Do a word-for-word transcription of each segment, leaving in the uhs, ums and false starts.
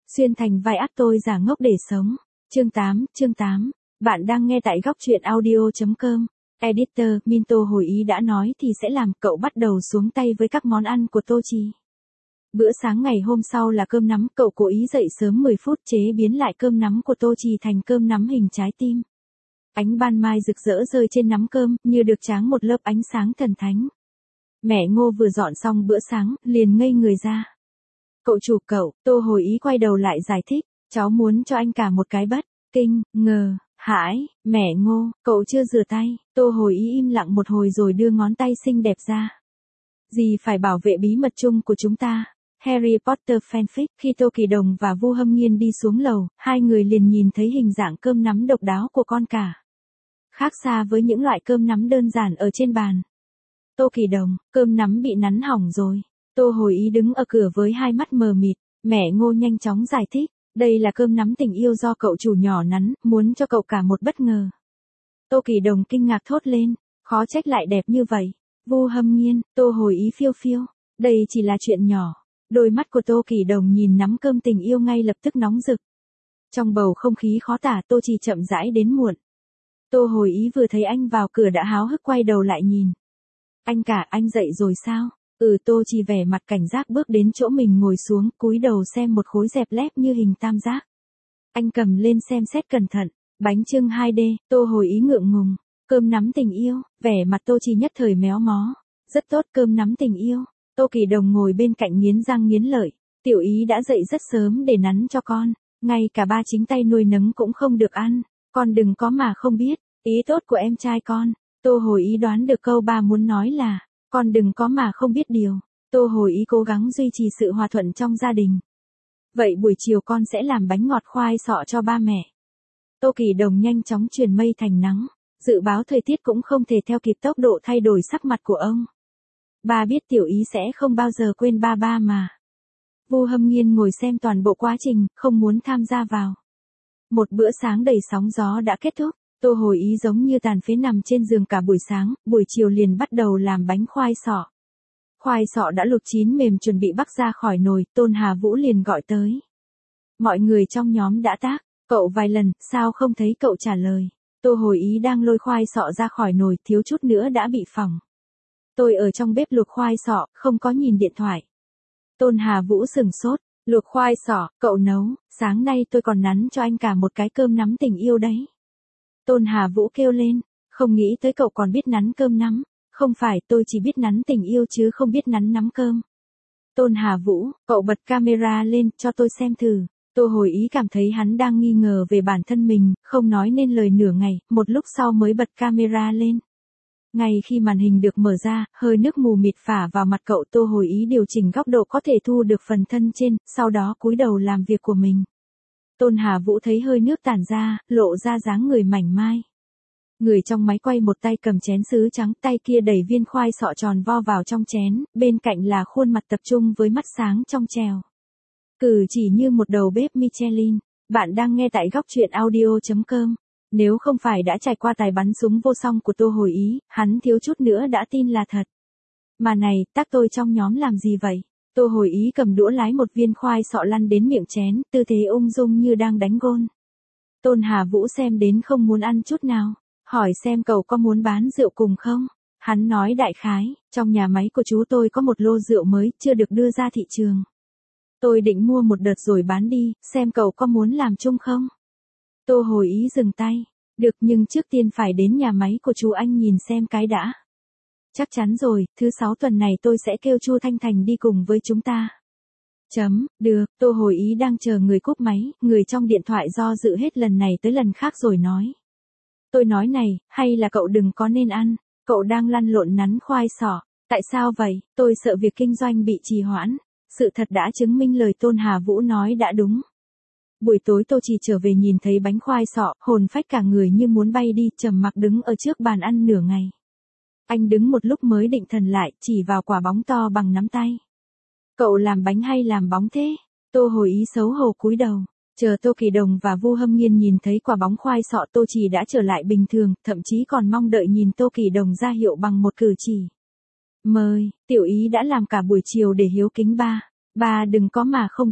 Xuyên thành vai ác tôi giả ngốc để sống. Chương tám, chương tám. Bạn đang nghe tại góc truyện audio.com. Editor, Minto hồi ý đã nói thì sẽ làm, cậu bắt đầu xuống tay với các món ăn của Tochi. Bữa sáng ngày hôm sau là cơm nắm, cậu cố ý dậy sớm mười phút chế biến lại cơm nắm của Tochi thành cơm nắm hình trái tim. Ánh ban mai rực rỡ rơi trên nắm cơm, như được tráng một lớp ánh sáng thần thánh. Mẹ Ngô vừa dọn xong bữa sáng, liền ngây người ra. Cậu chủ cậu, Tô hồi ý quay đầu lại giải thích, cháu muốn cho anh cả một cái bất, kinh, ngờ, hãi, mẹ Ngô, cậu chưa rửa tay, Tô hồi ý im lặng một hồi rồi đưa ngón tay xinh đẹp ra. Gì phải bảo vệ bí mật chung của chúng ta. Harry Potter fanfic. Khi Tô Kỳ Đồng và Vu Hâm Nghiên đi xuống lầu, hai người liền nhìn thấy hình dạng cơm nắm độc đáo của con cả. Khác xa với những loại cơm nắm đơn giản ở trên bàn. Tô Kỳ Đồng, cơm nắm bị nắn hỏng rồi. Tô hồi ý đứng ở cửa với hai mắt mờ mịt, mẹ Ngô nhanh chóng giải thích, đây là cơm nắm tình yêu do cậu chủ nhỏ nắn, muốn cho cậu cả một bất ngờ. Tô Kỳ Đồng kinh ngạc thốt lên, khó trách lại đẹp như vậy. Vu Hâm Nghiên, Tô hồi ý phiêu phiêu, đây chỉ là chuyện nhỏ. Đôi mắt của Tô Kỳ Đồng nhìn nắm cơm tình yêu ngay lập tức nóng rực. Trong bầu không khí khó tả, Tô Trì chậm rãi đến muộn. Tô hồi ý vừa thấy anh vào cửa đã háo hức quay đầu lại nhìn. Anh cả, anh dậy rồi sao? Ừ, Tô Trì vẻ mặt cảnh giác bước đến chỗ mình ngồi xuống, cúi đầu xem một khối dẹp lép như hình tam giác. Anh cầm lên xem xét cẩn thận, bánh chưng hai D, Tô hồi ý ngượng ngùng, cơm nắm tình yêu, vẻ mặt Tô Trì nhất thời méo mó. Rất tốt, cơm nắm tình yêu. Tô Kỳ Đồng ngồi bên cạnh nghiến răng nghiến lợi, tiểu ý đã dậy rất sớm để nắn cho con, ngay cả ba chính tay nuôi nấng cũng không được ăn, con đừng có mà không biết, ý tốt của em trai con. Tô hồi ý đoán được câu ba muốn nói là, con đừng có mà không biết điều. Tô hồi ý cố gắng duy trì sự hòa thuận trong gia đình. Vậy buổi chiều con sẽ làm bánh ngọt khoai sọ cho ba mẹ. Tô Kỳ Đồng nhanh chóng chuyển mây thành nắng, dự báo thời tiết cũng không thể theo kịp tốc độ thay đổi sắc mặt của ông. Ba biết tiểu ý sẽ không bao giờ quên ba ba mà. Vu Hâm Nghiên ngồi xem toàn bộ quá trình, không muốn tham gia vào. Một bữa sáng đầy sóng gió đã kết thúc, Tô hồi ý giống như tàn phế nằm trên giường cả buổi sáng, buổi chiều liền bắt đầu làm bánh khoai sọ. Khoai sọ đã luộc chín mềm chuẩn bị bắc ra khỏi nồi, Tôn Hà Vũ liền gọi tới. Mọi người trong nhóm đã tác, cậu vài lần, sao không thấy cậu trả lời. Tô hồi ý đang lôi khoai sọ ra khỏi nồi, thiếu chút nữa đã bị phỏng. Tôi ở trong bếp luộc khoai sọ, không có nhìn điện thoại. Tôn Hà Vũ sừng sốt, luộc khoai sọ, cậu nấu, sáng nay tôi còn nắn cho anh cả một cái cơm nắm tình yêu đấy. Tôn Hà Vũ kêu lên, không nghĩ tới cậu còn biết nắn cơm nắm, không phải tôi chỉ biết nắn tình yêu chứ không biết nắn nắm cơm. Tôn Hà Vũ, cậu bật camera lên cho tôi xem thử. Tô hồi ý cảm thấy hắn đang nghi ngờ về bản thân mình, không nói nên lời nửa ngày, một lúc sau mới bật camera lên. Ngay khi màn hình được mở ra, hơi nước mù mịt phả vào mặt cậu. Tô hồi ý điều chỉnh góc độ có thể thu được phần thân trên, sau đó cúi đầu làm việc của mình. Tôn Hà Vũ thấy hơi nước tản ra, lộ ra dáng người mảnh mai. Người trong máy quay một tay cầm chén sứ trắng, tay kia đẩy viên khoai sọ tròn vo vào trong chén, bên cạnh là khuôn mặt tập trung với mắt sáng trong trèo. Cử chỉ như một đầu bếp Michelin. Bạn đang nghe tại góc truyện audio.com. Nếu không phải đã trải qua tài bắn súng vô song của Tô hồi ý, hắn thiếu chút nữa đã tin là thật. Mà này, tác tôi trong nhóm làm gì vậy? Tô hồi ý cầm đũa lái một viên khoai sọ lăn đến miệng chén, tư thế ung dung như đang đánh gôn. Tôn Hà Vũ xem đến không muốn ăn chút nào, hỏi xem cậu có muốn bán rượu cùng không? Hắn nói đại khái, trong nhà máy của chú tôi có một lô rượu mới, chưa được đưa ra thị trường. Tôi định mua một đợt rồi bán đi, xem cậu có muốn làm chung không? Tô hồi ý dừng tay, được nhưng trước tiên phải đến nhà máy của chú anh nhìn xem cái đã. Chắc chắn rồi, thứ sáu tuần này tôi sẽ kêu Chu Thanh Thành đi cùng với chúng ta. Chấm, được, Tô hồi ý đang chờ người cúp máy, người trong điện thoại do dự hết lần này tới lần khác rồi nói. Tôi nói này, hay là cậu đừng có nên ăn, cậu đang lăn lộn nắn khoai sọ, tại sao vậy, tôi sợ việc kinh doanh bị trì hoãn, sự thật đã chứng minh lời Tôn Hà Vũ nói đã đúng. Buổi tối Tô Trì trở về nhìn thấy bánh khoai sọ, hồn phách cả người như muốn bay đi, trầm mặc đứng ở trước bàn ăn nửa ngày. Anh đứng một lúc mới định thần lại, chỉ vào quả bóng to bằng nắm tay. Cậu làm bánh hay làm bóng thế? Tô hồi ý xấu hổ cúi đầu, chờ Tô Kỳ Đồng và Vu Hâm Nghiên nhìn thấy quả bóng khoai sọ, Tô Trì đã trở lại bình thường, thậm chí còn mong đợi nhìn Tô Kỳ Đồng ra hiệu bằng một cử chỉ. Mời, tiểu ý đã làm cả buổi chiều để hiếu kính ba, ba đừng có mà không biết.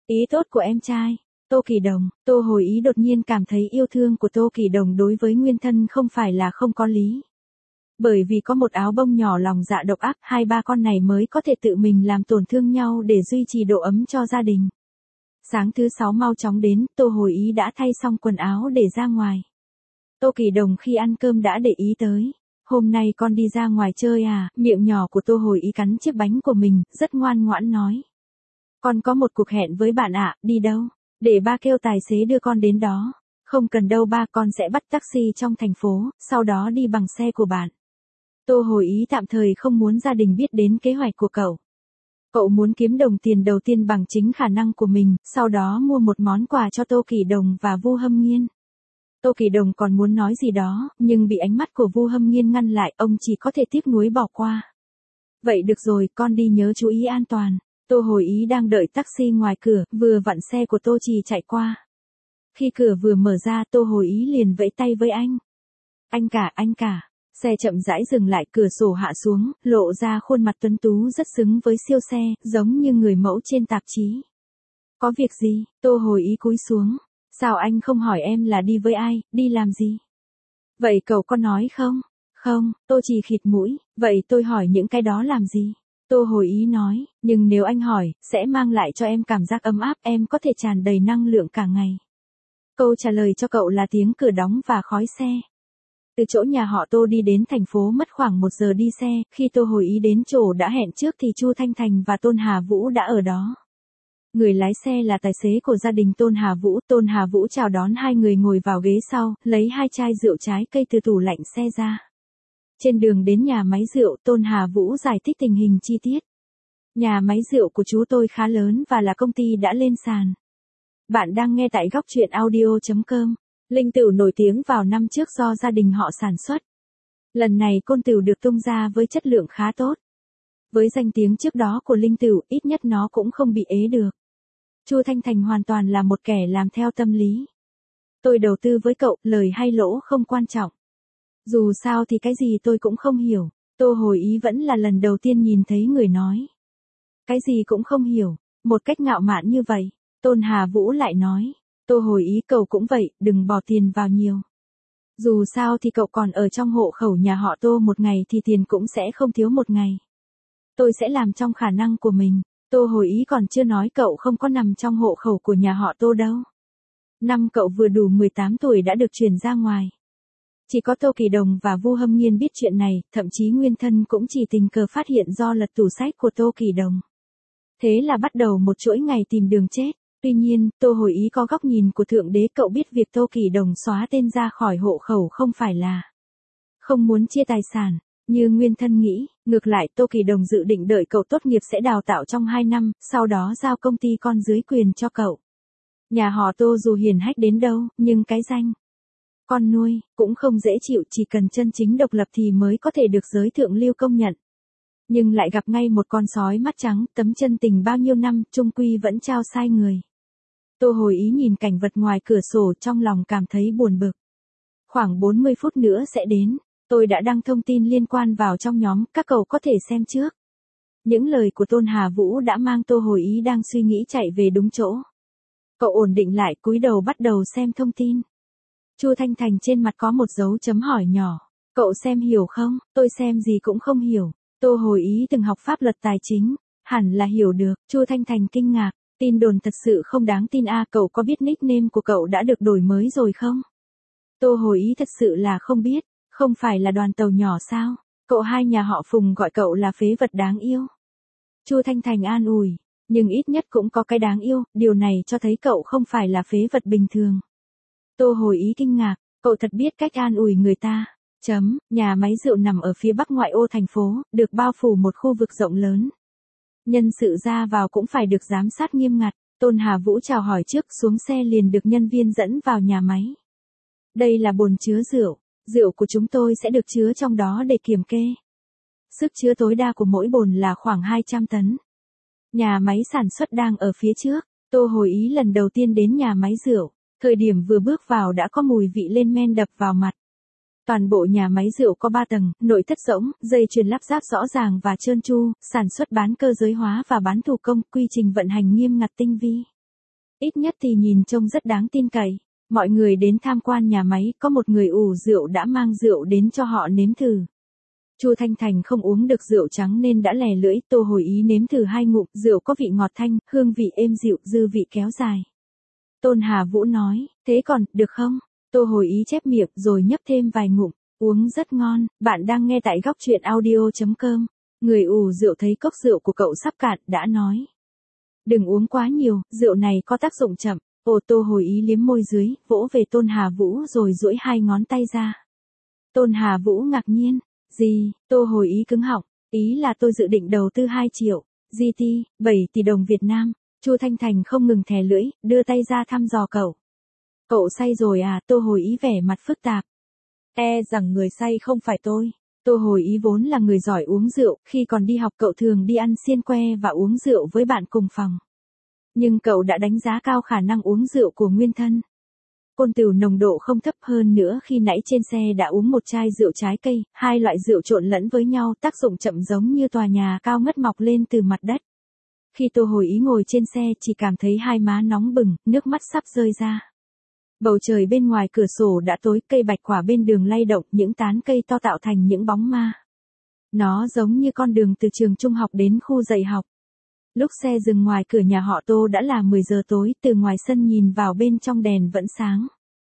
Ý tốt của em trai. Tô Kỳ Đồng, Tô Hồi Ý đột nhiên cảm thấy yêu thương của Tô Kỳ Đồng đối với nguyên thân không phải là không có lý. Bởi vì có một áo bông nhỏ lòng dạ độc ác, hai ba con này mới có thể tự mình làm tổn thương nhau để duy trì độ ấm cho gia đình. Sáng thứ sáu mau chóng đến, Tô Hồi Ý đã thay xong quần áo để ra ngoài. Tô Kỳ Đồng khi ăn cơm đã để ý tới. Hôm nay con đi ra ngoài chơi à, miệng nhỏ của Tô Hồi Ý cắn chiếc bánh của mình, rất ngoan ngoãn nói. Con có một cuộc hẹn với bạn ạ, đi đâu? Để ba kêu tài xế đưa con đến đó. Không cần đâu ba, con sẽ bắt taxi trong thành phố, sau đó đi bằng xe của bạn. Tô Hồi Ý tạm thời không muốn gia đình biết đến kế hoạch của cậu. Cậu muốn kiếm đồng tiền đầu tiên bằng chính khả năng của mình, sau đó mua một món quà cho Tô Kỳ Đồng và Vu Hâm Nghiên. Tô Kỳ Đồng còn muốn nói gì đó, nhưng bị ánh mắt của Vu Hâm Nghiên ngăn lại, ông chỉ có thể tiếc nuối bỏ qua. Vậy được rồi, con đi nhớ chú ý an toàn. Tô Hồi Ý đang đợi taxi ngoài cửa, vừa vặn xe của Tô Trì chạy qua. Khi cửa vừa mở ra, Tô Hồi Ý liền vẫy tay với anh. Anh cả, anh cả. Xe chậm rãi dừng lại, cửa sổ hạ xuống, lộ ra khuôn mặt tuấn tú rất xứng với siêu xe, giống như người mẫu trên tạp chí. Có việc gì? Tô Hồi Ý cúi xuống. Sao anh không hỏi em là đi với ai, đi làm gì? Vậy cậu có nói không? Không, Tô Trì khịt mũi, vậy tôi hỏi những cái đó làm gì? Tô Hồi Ý nói, nhưng nếu anh hỏi, sẽ mang lại cho em cảm giác ấm áp, em có thể tràn đầy năng lượng cả ngày. Câu trả lời cho cậu là tiếng cửa đóng và khói xe. Từ chỗ nhà họ Tô đi đến thành phố mất khoảng một giờ đi xe, khi Tô Hồi Ý đến chỗ đã hẹn trước thì Chu Thanh Thành và Tôn Hà Vũ đã ở đó. Người lái xe là tài xế của gia đình Tôn Hà Vũ, Tôn Hà Vũ chào đón hai người ngồi vào ghế sau, lấy hai chai rượu trái cây từ tủ lạnh xe ra. Trên đường đến nhà máy rượu, Tôn Hà Vũ giải thích tình hình chi tiết. Nhà máy rượu của chú tôi khá lớn và là công ty đã lên sàn. Bạn đang nghe tại góc truyện audio chấm com. Linh Tửu nổi tiếng vào năm trước do gia đình họ sản xuất. Lần này Côn Tửu được tung ra với chất lượng khá tốt. Với danh tiếng trước đó của Linh Tửu, ít nhất nó cũng không bị ế được. Chu Thanh Thành hoàn toàn là một kẻ làm theo tâm lý. Tôi đầu tư với cậu, lời hay lỗ không quan trọng. Dù sao thì cái gì tôi cũng không hiểu. Tô Hồi Ý vẫn là lần đầu tiên nhìn thấy người nói. Cái gì cũng không hiểu, một cách ngạo mạn như vậy. Tôn Hà Vũ lại nói. Tô Hồi Ý cậu cũng vậy, đừng bỏ tiền vào nhiều. Dù sao thì cậu còn ở trong hộ khẩu nhà họ Tô một ngày thì tiền cũng sẽ không thiếu một ngày. Tôi sẽ làm trong khả năng của mình. Tô Hồi Ý còn chưa nói cậu không có nằm trong hộ khẩu của nhà họ Tô đâu. Năm cậu vừa đủ mười tám tuổi đã được chuyển ra ngoài. Chỉ có Tô Kỳ Đồng và Vu Hâm Nghiên biết chuyện này, thậm chí nguyên thân cũng chỉ tình cờ phát hiện do lật tủ sách của Tô Kỳ Đồng. Thế là bắt đầu một chuỗi ngày tìm đường chết. Tuy nhiên, Tô Hồi Ý có góc nhìn của Thượng Đế, cậu biết việc Tô Kỳ Đồng xóa tên ra khỏi hộ khẩu không phải là không muốn chia tài sản, như nguyên thân nghĩ, ngược lại Tô Kỳ Đồng dự định đợi cậu tốt nghiệp sẽ đào tạo trong hai năm, sau đó giao công ty con dưới quyền cho cậu. Nhà họ Tô dù hiền hách đến đâu, nhưng cái danh con nuôi cũng không dễ chịu, chỉ cần chân chính độc lập thì mới có thể được giới thượng lưu công nhận. Nhưng lại gặp ngay một con sói mắt trắng, tấm chân tình bao nhiêu năm, chung quy vẫn trao sai người. Tô Hồi Ý nhìn cảnh vật ngoài cửa sổ trong lòng cảm thấy buồn bực. Khoảng bốn mươi phút nữa sẽ đến, tôi đã đăng thông tin liên quan vào trong nhóm, các cậu có thể xem trước. Những lời của Tôn Hà Vũ đã mang Tô Hồi Ý đang suy nghĩ chạy về đúng chỗ. Cậu ổn định lại, cúi đầu bắt đầu xem thông tin. Chu Thanh Thành trên mặt có một dấu chấm hỏi nhỏ. Cậu xem hiểu không? Tôi xem gì cũng không hiểu. Tô Hồi Ý từng học pháp luật tài chính, hẳn là hiểu được. Chu Thanh Thành kinh ngạc, tin đồn thật sự không đáng tin a, à, cậu có biết nickname của cậu đã được đổi mới rồi không? Tô Hồi Ý thật sự là không biết, không phải là đoàn tàu nhỏ sao? Cậu hai nhà họ Phùng gọi cậu là phế vật đáng yêu. Chu Thanh Thành an ủi, nhưng ít nhất cũng có cái đáng yêu, điều này cho thấy cậu không phải là phế vật bình thường. Tô Hồi Ý kinh ngạc, cậu thật biết cách an ủi người ta. Chấm, nhà máy rượu nằm ở phía bắc ngoại ô thành phố, được bao phủ một khu vực rộng lớn. Nhân sự ra vào cũng phải được giám sát nghiêm ngặt. Tôn Hà Vũ chào hỏi trước, xuống xe liền được nhân viên dẫn vào nhà máy. Đây là bồn chứa rượu, rượu của chúng tôi sẽ được chứa trong đó để kiểm kê. Sức chứa tối đa của mỗi bồn là khoảng hai trăm tấn. Nhà máy sản xuất đang ở phía trước. Tô Hồi Ý lần đầu tiên đến nhà máy rượu, thời điểm vừa bước vào đã có mùi vị lên men đập vào mặt. Toàn bộ nhà máy rượu có ba tầng, nội thất rỗng, dây chuyền lắp ráp rõ ràng và trơn tru, sản xuất bán cơ giới hóa và bán thủ công, quy trình vận hành nghiêm ngặt tinh vi. Ít nhất thì nhìn trông rất đáng tin cậy. Mọi người đến tham quan nhà máy, có một người ủ rượu đã mang rượu đến cho họ nếm thử. Chu Thanh Thành không uống được rượu trắng nên đã lè lưỡi, Tô Hồi Ý nếm thử hai ngụm, rượu có vị ngọt thanh, hương vị êm dịu, dư vị kéo dài. Tôn Hà Vũ nói, thế còn, được không? Tô Hồi Ý chép miệng rồi nhấp thêm vài ngụm, uống rất ngon, bạn đang nghe tại góc truyện audio.com. Người ủ rượu thấy cốc rượu của cậu sắp cạn, đã nói. Đừng uống quá nhiều, rượu này có tác dụng chậm. Ồ, Tô Hồi Ý liếm môi dưới, vỗ về Tôn Hà Vũ rồi duỗi hai ngón tay ra. Tôn Hà Vũ ngạc nhiên. Gì? Tô Hồi Ý cứng họng. Ý là tôi dự định đầu tư hai triệu. giê tê, bảy tỷ đồng Việt Nam. Chu Thanh Thành không ngừng thè lưỡi, đưa tay ra thăm dò cậu. Cậu say rồi à? Tô Hồi Ý vẻ mặt phức tạp. E rằng người say không phải tôi. Tô Hồi Ý vốn là người giỏi uống rượu, khi còn đi học cậu thường đi ăn xiên que và uống rượu với bạn cùng phòng. Nhưng cậu đã đánh giá cao khả năng uống rượu của nguyên thân. Côn Tửu nồng độ không thấp, hơn nữa khi nãy trên xe đã uống một chai rượu trái cây, hai loại rượu trộn lẫn với nhau, tác dụng chậm giống như tòa nhà cao ngất mọc lên từ mặt đất. Khi Tô Hồi Ý ngồi trên xe chỉ cảm thấy hai má nóng bừng, nước mắt sắp rơi ra. Bầu trời bên ngoài cửa sổ đã tối, cây bạch quả bên đường lay động, những tán cây to tạo thành những bóng ma. Nó giống như con đường từ trường trung học đến khu dạy học. Lúc xe dừng ngoài cửa nhà họ Tô đã là mười giờ tối, từ ngoài sân nhìn vào bên trong đèn vẫn sáng.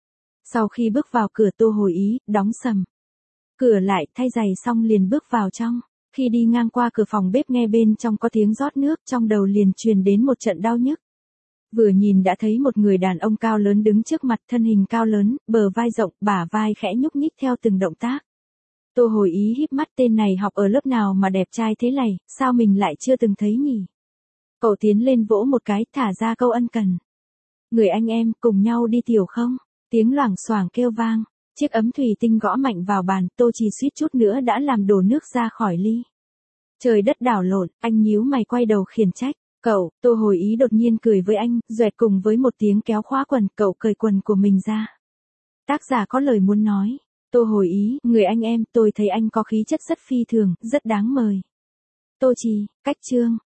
Sau khi bước vào cửa, Tô Hồi Ý đóng sầm cửa lại, thay giày xong liền bước vào trong. Khi đi ngang qua cửa phòng bếp nghe bên trong có tiếng rót nước, trong đầu liền truyền đến một trận đau nhức. Vừa nhìn đã thấy một người đàn ông cao lớn đứng trước mặt, thân hình cao lớn, bờ vai rộng, bả vai khẽ nhúc nhích theo từng động tác. Tô Hồi Ý híp mắt, tên này học ở lớp nào mà đẹp trai thế này, sao mình lại chưa từng thấy nhỉ? Cậu tiến lên vỗ một cái, thả ra câu ân cần. Người anh em, cùng nhau đi tiểu không? Tiếng loảng xoảng kêu vang, chiếc ấm thủy tinh gõ mạnh vào bàn, Tô Trì suýt chút nữa đã làm đổ nước ra khỏi ly. Trời đất đảo lộn, anh nhíu mày quay đầu khiển trách. Cậu, Tô Hồi Ý đột nhiên cười với anh, duẹt cùng với một tiếng kéo khóa quần, cậu cởi quần của mình ra. Tác giả có lời muốn nói. Tô Hồi Ý, người anh em, tôi thấy anh có khí chất rất phi thường, rất đáng mời. Tô Trì, cách chương.